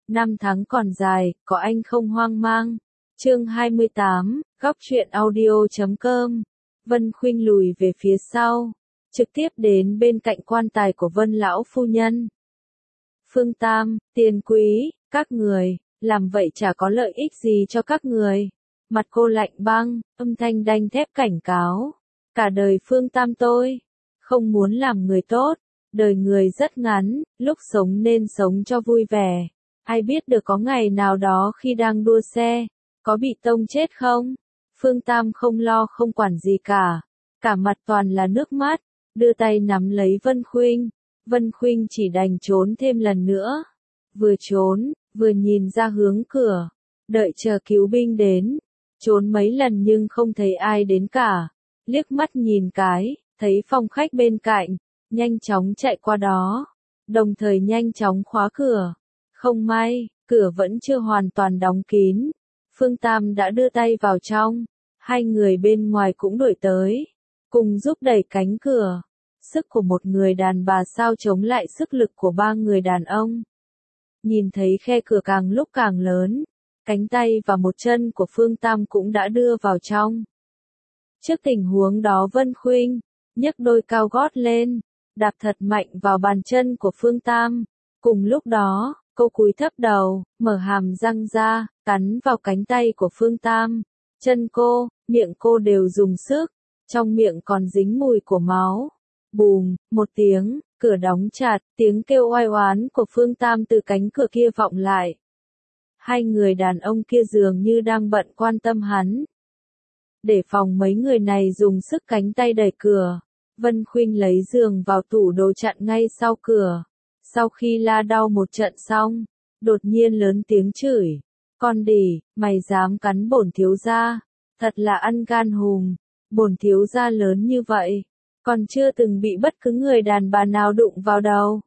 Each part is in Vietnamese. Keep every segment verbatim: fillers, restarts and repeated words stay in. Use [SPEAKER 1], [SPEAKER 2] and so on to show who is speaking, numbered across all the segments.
[SPEAKER 1] Năm tháng còn dài, có anh không hoang mang. Chương hai mươi tám, góc truyện audio chấm com. Vân Khuynh lùi về phía sau, trực tiếp đến bên cạnh quan tài của Vân lão phu nhân. Phương Tam, Tiền Quý, các người, làm vậy chả có lợi ích gì cho các người. Mặt cô lạnh băng, âm thanh đanh thép cảnh cáo. Cả đời Phương Tam tôi, không muốn làm người tốt, đời người rất ngắn, lúc sống nên sống cho vui vẻ. Ai biết được có ngày nào đó khi đang đua xe, có bị tông chết không? Phương Tam không lo không quản gì cả, cả mặt toàn là nước mắt, đưa tay nắm lấy Vân Khuynh. Vân Khuynh chỉ đành trốn thêm lần nữa. Vừa trốn, vừa nhìn ra hướng cửa, đợi chờ cứu binh đến. Trốn mấy lần nhưng không thấy ai đến cả. Liếc mắt nhìn cái, thấy phòng khách bên cạnh, nhanh chóng chạy qua đó, đồng thời nhanh chóng khóa cửa. Không may, cửa vẫn chưa hoàn toàn đóng kín. Phương Tam đã đưa tay vào trong, hai người bên ngoài cũng đuổi tới, cùng giúp đẩy cánh cửa. Sức của một người đàn bà sao chống lại sức lực của ba người đàn ông. Nhìn thấy khe cửa càng lúc càng lớn, cánh tay và một chân của Phương Tam cũng đã đưa vào trong. Trước tình huống đó Vân Khuynh nhấc đôi cao gót lên, đạp thật mạnh vào bàn chân của Phương Tam. Cùng lúc đó, cô cúi thấp đầu, mở hàm răng ra, cắn vào cánh tay của Phương Tam. Chân cô, miệng cô đều dùng sức, trong miệng còn dính mùi của máu. Bùm, một tiếng, cửa đóng chặt, tiếng kêu oai oán của Phương Tam từ cánh cửa kia vọng lại. Hai người đàn ông kia dường như đang bận quan tâm hắn. Để phòng mấy người này dùng sức cánh tay đẩy cửa, Vân Khuynh lấy giường vào tủ đồ chặn ngay sau cửa. Sau khi la đau một trận xong, đột nhiên lớn tiếng chửi. Con đỉ, mày dám cắn bổn thiếu gia, thật là ăn gan hùm. Bổn thiếu gia lớn như vậy, còn chưa từng bị bất cứ người đàn bà nào đụng vào đâu.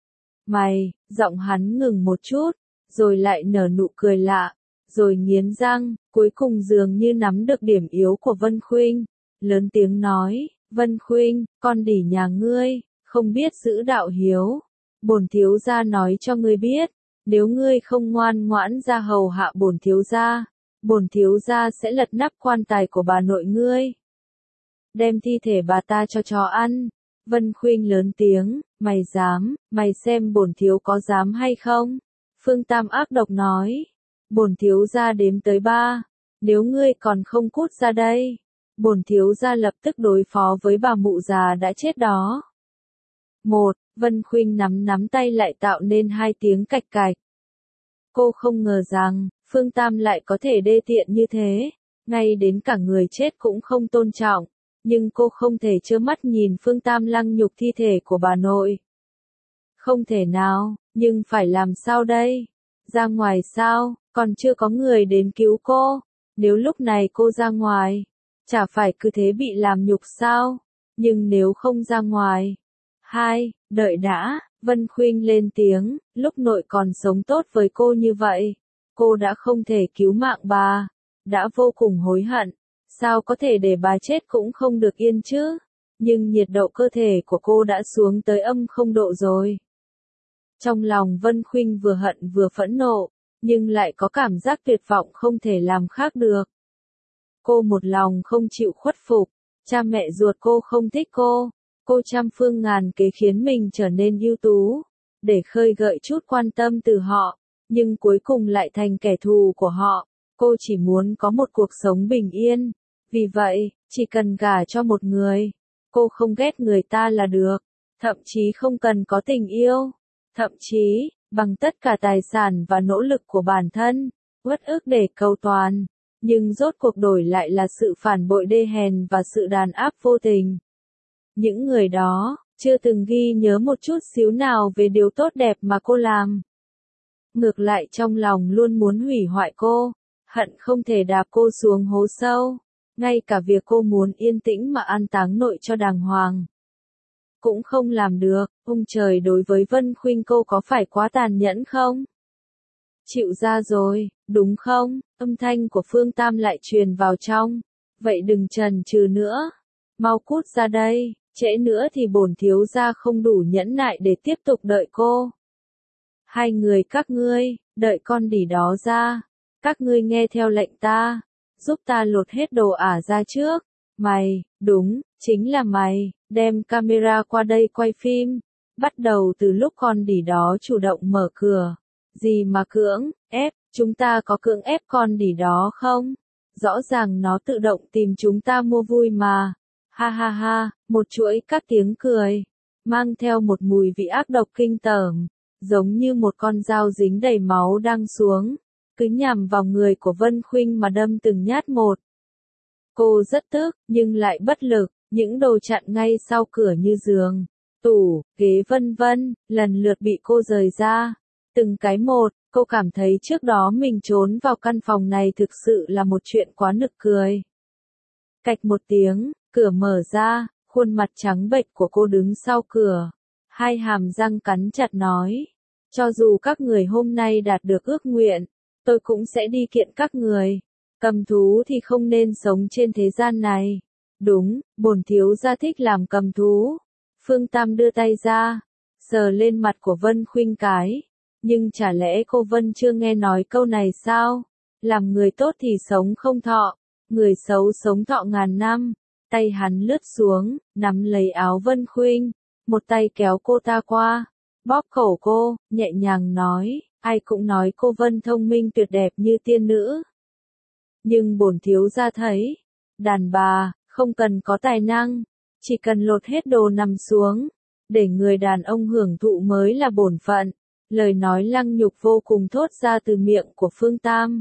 [SPEAKER 1] Mày, giọng hắn ngừng một chút, rồi lại nở nụ cười lạ, rồi nghiến răng, cuối cùng dường như nắm được điểm yếu của Vân Khuynh, lớn tiếng nói, Vân Khuynh, con đỉ nhà ngươi, không biết giữ đạo hiếu. Bổn thiếu gia nói cho ngươi biết, nếu ngươi không ngoan ngoãn ra hầu hạ bổn thiếu gia, bổn thiếu gia sẽ lật nắp quan tài của bà nội ngươi. Đem thi thể bà ta cho chó ăn. Vân Khuynh lớn tiếng, mày dám, mày xem bổn thiếu có dám hay không? Phương Tam ác độc nói, bổn thiếu gia đếm tới ba, nếu ngươi còn không cút ra đây, bổn thiếu gia lập tức đối phó với bà mụ già đã chết đó. Một, Vân Khuynh nắm nắm tay lại tạo nên hai tiếng cạch cạch. Cô không ngờ rằng, Phương Tam lại có thể đê tiện như thế, ngay đến cả người chết cũng không tôn trọng, nhưng cô không thể trơ mắt nhìn Phương Tam lăng nhục thi thể của bà nội. Không thể nào, nhưng phải làm sao đây? Ra ngoài sao, còn chưa có người đến cứu cô, nếu lúc này cô ra ngoài, chả phải cứ thế bị làm nhục sao? Nhưng nếu không ra ngoài. Hai, đợi đã, Vân Khuynh lên tiếng, lúc nội còn sống tốt với cô như vậy, cô đã không thể cứu mạng bà, đã vô cùng hối hận, sao có thể để bà chết cũng không được yên chứ, nhưng nhiệt độ cơ thể của cô đã xuống tới âm không độ rồi. Trong lòng Vân Khuynh vừa hận vừa phẫn nộ, nhưng lại có cảm giác tuyệt vọng không thể làm khác được. Cô một lòng không chịu khuất phục, cha mẹ ruột cô không thích cô. Cô trăm phương ngàn kế khiến mình trở nên ưu tú, để khơi gợi chút quan tâm từ họ, nhưng cuối cùng lại thành kẻ thù của họ. Cô chỉ muốn có một cuộc sống bình yên, vì vậy, chỉ cần gả cho một người, cô không ghét người ta là được, thậm chí không cần có tình yêu, thậm chí, bằng tất cả tài sản và nỗ lực của bản thân, uất ức để cầu toàn, nhưng rốt cuộc đổi lại là sự phản bội đê hèn và sự đàn áp vô tình. Những người đó, chưa từng ghi nhớ một chút xíu nào về điều tốt đẹp mà cô làm. Ngược lại trong lòng luôn muốn hủy hoại cô, hận không thể đạp cô xuống hố sâu, ngay cả việc cô muốn yên tĩnh mà an táng nội cho đàng hoàng. Cũng không làm được, ông trời đối với Vân Khuynh cô có phải quá tàn nhẫn không? Chịu ra rồi, đúng không? Âm thanh của Phương Tam lại truyền vào trong. Vậy đừng chần chừ nữa, mau cút ra đây. Trễ nữa thì bổn thiếu gia không đủ nhẫn nại để tiếp tục đợi cô. Hai người các ngươi, đợi con đỉ đó ra. Các ngươi nghe theo lệnh ta, giúp ta lột hết đồ ả ra trước. Mày, đúng, chính là mày, đem camera qua đây quay phim. Bắt đầu từ lúc con đỉ đó chủ động mở cửa. Gì mà cưỡng, ép, chúng ta có cưỡng ép con đỉ đó không? Rõ ràng nó tự động tìm chúng ta mua vui mà. Ha ha ha, một chuỗi các tiếng cười, mang theo một mùi vị ác độc kinh tởm, giống như một con dao dính đầy máu đang xuống, cứ nhằm vào người của Vân Khuynh mà đâm từng nhát một. Cô rất tức, nhưng lại bất lực, những đồ chặn ngay sau cửa như giường, tủ, ghế vân vân, lần lượt bị cô rời ra. Từng cái một, cô cảm thấy trước đó mình trốn vào căn phòng này thực sự là một chuyện quá nực cười. Cạch một tiếng, cửa mở ra, khuôn mặt trắng bệch của cô đứng sau cửa. Hai hàm răng cắn chặt nói, cho dù các người hôm nay đạt được ước nguyện, tôi cũng sẽ đi kiện các người. Cầm thú thì không nên sống trên thế gian này. Đúng, bổn thiếu gia thích làm cầm thú. Phương Tam đưa tay ra, sờ lên mặt của Vân Khuynh cái. Nhưng chả lẽ cô Vân chưa nghe nói câu này sao? Làm người tốt thì sống không thọ, người xấu sống thọ ngàn năm. Tay hắn lướt xuống, nắm lấy áo Vân Khuynh, một tay kéo cô ta qua, bóp cổ cô, nhẹ nhàng nói, ai cũng nói cô Vân thông minh tuyệt đẹp như tiên nữ. Nhưng bổn thiếu gia thấy, đàn bà, không cần có tài năng, chỉ cần lột hết đồ nằm xuống, để người đàn ông hưởng thụ mới là bổn phận. Lời nói lăng nhục vô cùng thốt ra từ miệng của Phương Tam.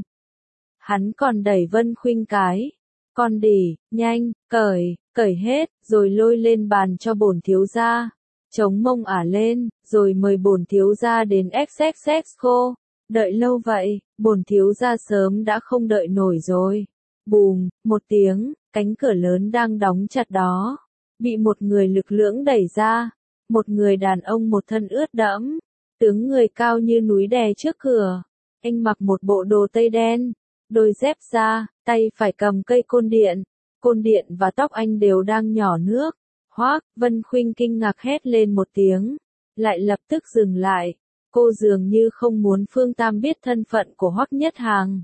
[SPEAKER 1] Hắn còn đẩy Vân Khuynh cái. Con đỉ, nhanh, cởi, cởi hết, rồi lôi lên bàn cho bổn thiếu gia. Chống mông ả lên, rồi mời bổn thiếu gia đến ích ích ích cô. Đợi lâu vậy, bổn thiếu gia sớm đã không đợi nổi rồi. Bùm, một tiếng, cánh cửa lớn đang đóng chặt đó, bị một người lực lưỡng đẩy ra. Một người đàn ông một thân ướt đẫm, tướng người cao như núi đè trước cửa. Anh mặc một bộ đồ tây đen, đôi dép da, tay phải cầm cây côn điện. Côn điện và tóc anh đều đang nhỏ nước. Hoác, Vân Khuynh kinh ngạc hét lên một tiếng, lại lập tức dừng lại. Cô dường như không muốn Phương Tam biết thân phận của Hoắc Nhất Hàng.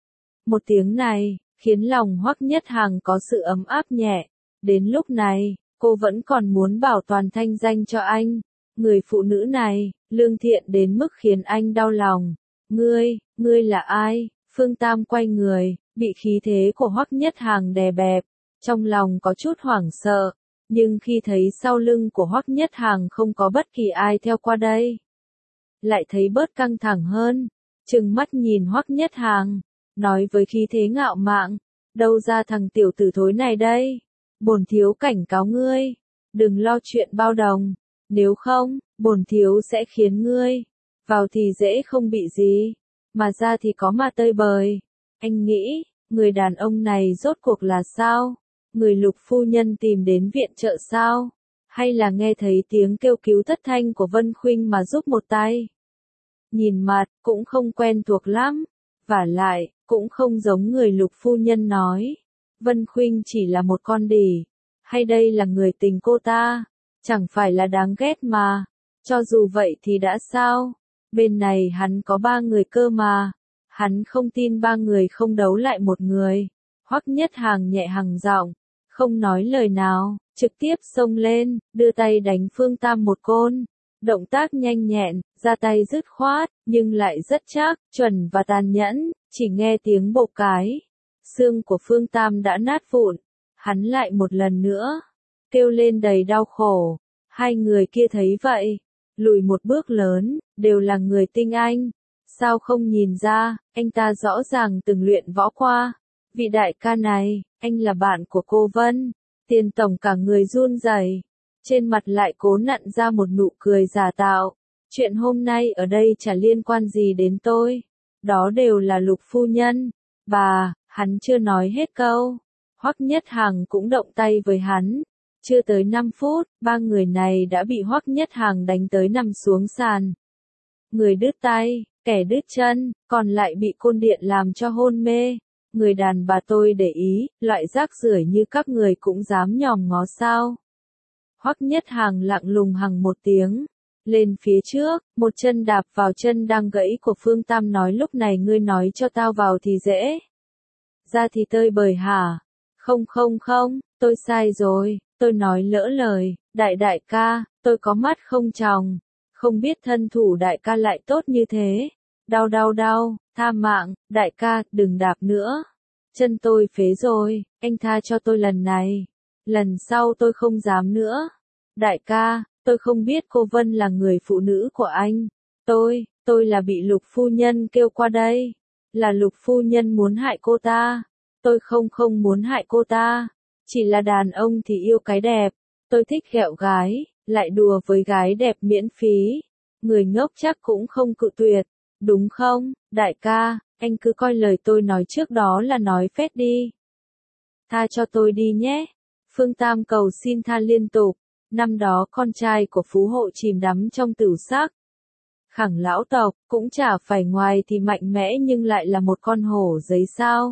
[SPEAKER 1] Một tiếng này, khiến lòng Hoắc Nhất Hàng có sự ấm áp nhẹ. Đến lúc này, cô vẫn còn muốn bảo toàn thanh danh cho anh. Người phụ nữ này, lương thiện đến mức khiến anh đau lòng. Ngươi, ngươi là ai? Phương Tam quay người, bị khí thế của Hoắc Nhất Hàng đè bẹp, trong lòng có chút hoảng sợ, nhưng khi thấy sau lưng của Hoắc Nhất Hàng không có bất kỳ ai theo qua đây, lại thấy bớt căng thẳng hơn, trừng mắt nhìn Hoắc Nhất Hàng, nói với khí thế ngạo mạn, đâu ra thằng tiểu tử thối này đây? Bổn thiếu cảnh cáo ngươi, đừng lo chuyện bao đồng, nếu không, bổn thiếu sẽ khiến ngươi, vào thì dễ không bị gì, mà ra thì có mà tơi bời. Anh nghĩ, người đàn ông này rốt cuộc là sao? Người Lục phu nhân tìm đến viện trợ sao? Hay là nghe thấy tiếng kêu cứu thất thanh của Vân Khuynh mà giúp một tay? Nhìn mặt, cũng không quen thuộc lắm, vả lại, cũng không giống người Lục phu nhân nói. Vân Khuynh chỉ là một con đỉ, hay đây là người tình cô ta? Chẳng phải là đáng ghét mà. Cho dù vậy thì đã sao? Bên này hắn có ba người cơ mà. Hắn không tin ba người không đấu lại một người. Hoắc Nhất Hàng nhẹ hằng giọng, không nói lời nào, trực tiếp xông lên, đưa tay đánh Phương Tam một côn. Động tác nhanh nhẹn, ra tay dứt khoát, nhưng lại rất chắc, chuẩn và tàn nhẫn, chỉ nghe tiếng bộp cái. Xương của Phương Tam đã nát vụn. Hắn lại một lần nữa, kêu lên đầy đau khổ. Hai người kia thấy vậy, lùi một bước lớn, đều là người tinh anh. Sao không nhìn ra, anh ta rõ ràng từng luyện võ qua. Vị đại ca này, anh là bạn của cô Vân. Tiền tổng cả người run rẩy, trên mặt lại cố nặn ra một nụ cười giả tạo. Chuyện hôm nay ở đây chả liên quan gì đến tôi. Đó đều là Lục phu nhân. Bà, hắn chưa nói hết câu. Hoắc Nhất Hàng cũng động tay với hắn. Chưa tới năm phút, ba người này đã bị Hoắc Nhất Hàng đánh tới nằm xuống sàn. Người đứt tay, kẻ đứt chân, còn lại bị côn điện làm cho hôn mê. Người đàn bà tôi để ý, loại rác rưởi như các người cũng dám nhòm ngó sao? Hoắc Nhất Hàng lặng lùng hằng một tiếng, lên phía trước, một chân đạp vào chân đang gãy của Phương Tam nói lúc này ngươi nói cho tao vào thì dễ. Ra thì tơi bời hả? Không không không, tôi sai rồi, tôi nói lỡ lời, đại đại ca, tôi có mắt không tròng, không biết thân thủ đại ca lại tốt như thế. Đau đau đau, tha mạng, đại ca, đừng đạp nữa. Chân tôi phế rồi, anh tha cho tôi lần này. Lần sau tôi không dám nữa. Đại ca, tôi không biết cô Vân là người phụ nữ của anh. Tôi, tôi là bị Lục phu nhân kêu qua đây. Là Lục phu nhân muốn hại cô ta. Tôi không không muốn hại cô ta. Chỉ là đàn ông thì yêu cái đẹp. Tôi thích ghẹo gái, lại đùa với gái đẹp miễn phí. Người ngốc chắc cũng không cự tuyệt. Đúng không, đại ca, anh cứ coi lời tôi nói trước đó là nói phét đi. Tha cho tôi đi nhé. Phương Tam cầu xin tha liên tục. Năm đó con trai của phú hộ chìm đắm trong tửu sắc. Khẳng lão tộc, cũng chả phải ngoài thì mạnh mẽ nhưng lại là một con hổ giấy sao.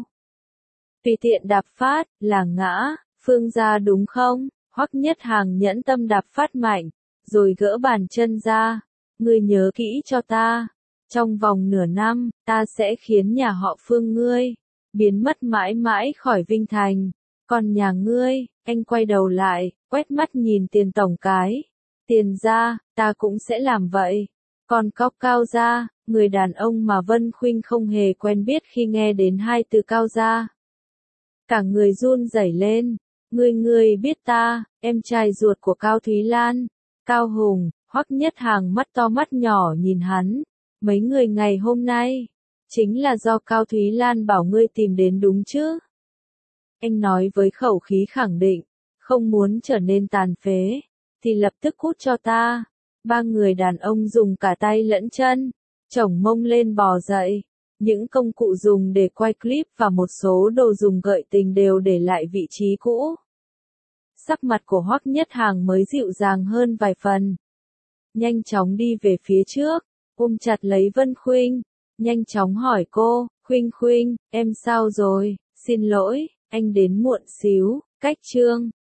[SPEAKER 1] Tùy tiện đạp phát, là ngã, Phương gia đúng không? Hoắc Nhất Hàng nhẫn tâm đạp phát mạnh, rồi gỡ bàn chân ra. Ngươi nhớ kỹ cho ta. Trong vòng nửa năm, ta sẽ khiến nhà họ Phương ngươi biến mất mãi mãi khỏi Vinh Thành. Còn nhà ngươi, anh quay đầu lại, quét mắt nhìn Tiền tổng cái. Tiền ra, ta cũng sẽ làm vậy. Còn Cóc Cao gia, người đàn ông mà Vân Khuynh không hề quen biết khi nghe đến hai từ Cao gia. Cả người run rẩy lên. Ngươi ngươi biết ta, em trai ruột của Cao Thúy Lan. Cao Hùng, Hoắc Nhất Hàng mắt to mắt nhỏ nhìn hắn. Mấy người ngày hôm nay, chính là do Cao Thúy Lan bảo ngươi tìm đến đúng chứ? Anh nói với khẩu khí khẳng định, không muốn trở nên tàn phế, thì lập tức cút cho ta. Ba người đàn ông dùng cả tay lẫn chân, chổng mông lên bò dậy. Những công cụ dùng để quay clip và một số đồ dùng gợi tình đều để lại vị trí cũ. Sắc mặt của Hoắc Nhất Hàng mới dịu dàng hơn vài phần. Nhanh chóng đi về phía trước, ôm chặt lấy Vân Khuynh, nhanh chóng hỏi cô, Khuynh Khuynh, em sao rồi, xin lỗi, anh đến muộn xíu, cách chương.